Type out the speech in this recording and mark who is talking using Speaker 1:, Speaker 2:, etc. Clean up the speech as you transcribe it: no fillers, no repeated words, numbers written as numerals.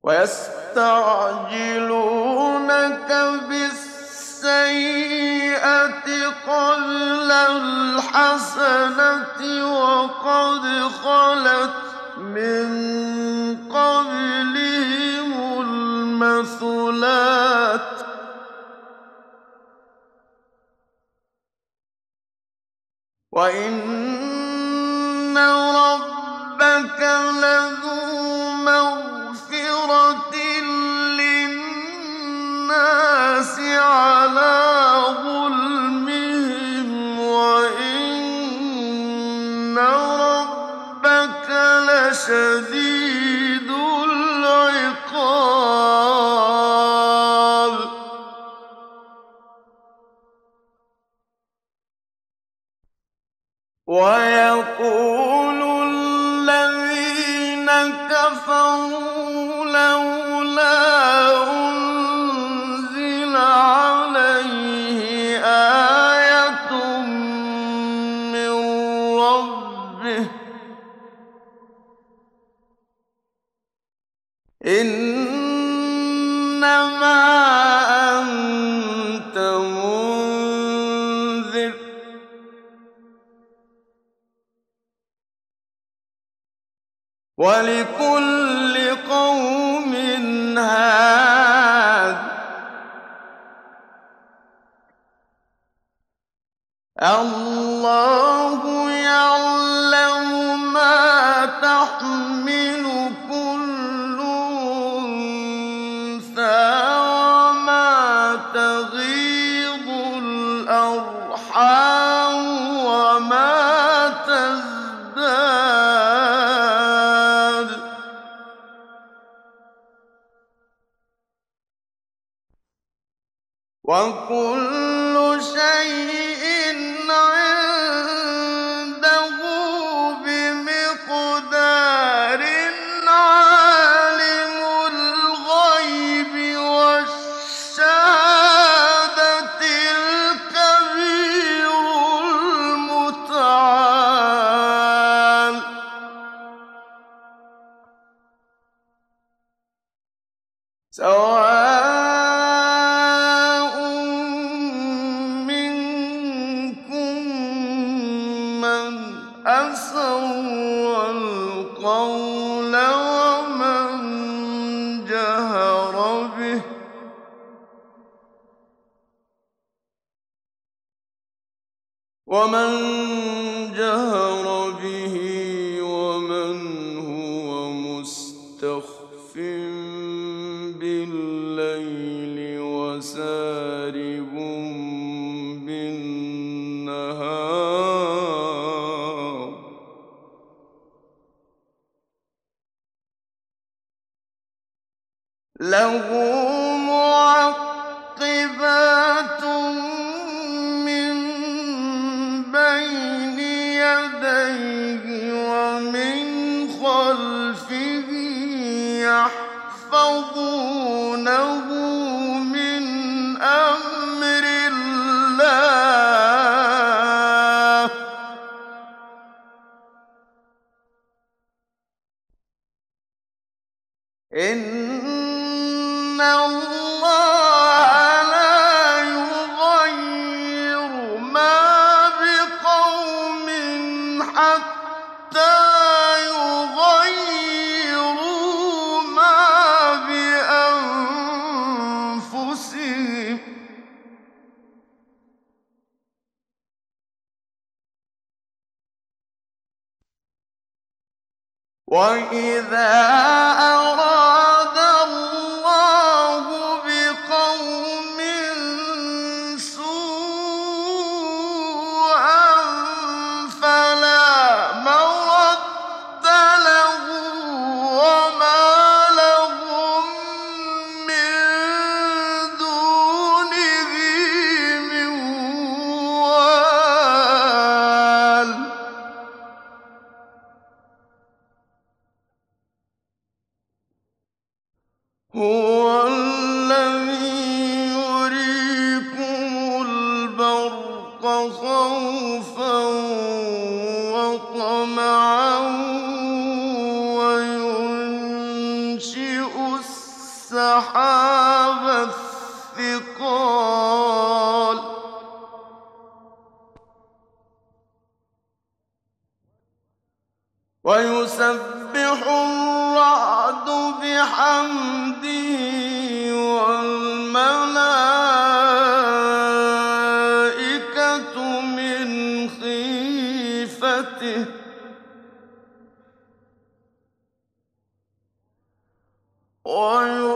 Speaker 1: وَيَسْتَعْجِلُونَكَ بِالسَّيِّئَةِ قَبْلَ الْحَسَنَةِ وَقَدْ خَلَتْ مِن قَبْلِهِمُ الْمَثُلَاتُ ۗ وَإِنَّ رَبَّكَ لَذُو مَغْفِرَةٍ لِّلنَّاسِ عَلَىٰ ظُلْمِهِمْ ۖ وَإِنَّ رَبَّكَ لَشَدِيدُ الْعِقَابِ. وَيَقُولُ الَّذِينَ كَفَرُوا لَوْلَا أُنزِلَ عَلَيْهِ آيَةٌ مِّن رَّبِّهِ ۗ إِنَّمَا أَنتَ مُنذِرٌ ۖ وَلِكُلِّ قَوْمٍ هَادٍ ۗ اللَّهُ يَعْلَمُ مَا تَحْمِلُ كُلُّ أُنثَىٰ وَمَا تَغِيضُ الْأَرْحَامُ وَمَا تَزْدَادُ ۖ وَكُلُّ شَيْءٍ عِندَهُ بِمِقْدَارٍ. عَالِمُ الْغَيْبِ وَالشَّهَادَةِ الْكَبِيرُ الْمُتَعَالِ. سَوَاءٌ مِّنكُم مَّنْ أَسَرَّ الْقَوْلَ وَمَن جَهَرَ بِهِ ۖ وَمَن هُوَ مُسْتَخْفٍ بِاللَّيْلِ وَسَارِبٌ بِالنَّهَارِ. لَهُ مُعَقِّبَاتٌ مِّن بَيْنِ يَدَيْهِ وَمِنْ خَلْفِهِ يَحْفَظُونَهُ مِنْ أَمْرِ اللَّهِ ۗ إِنَّ اللَّهَ لَا يُغَيِّرُ مَا بِقَوْمٍ حَتَّىٰ يُغَيِّرُوا مَا بِأَنفُسِهِمْ ۗ وَإِذَا أَرَادَ اللَّهُ بِقَوْمٍ سُوءًا فَلَا مَرَدَّ لَهُ ۚ وَمَا لَهُم مِّن دُونِهِ مِن وَالٍ. هُوَ الَّذِي يُرِيكُمُ الْبَرْقَ خَوْفًا وَطَمَعًا وَيُنشِئُ السحاب الثقال ويسبح الرعد بحمده والملائكة من خيفته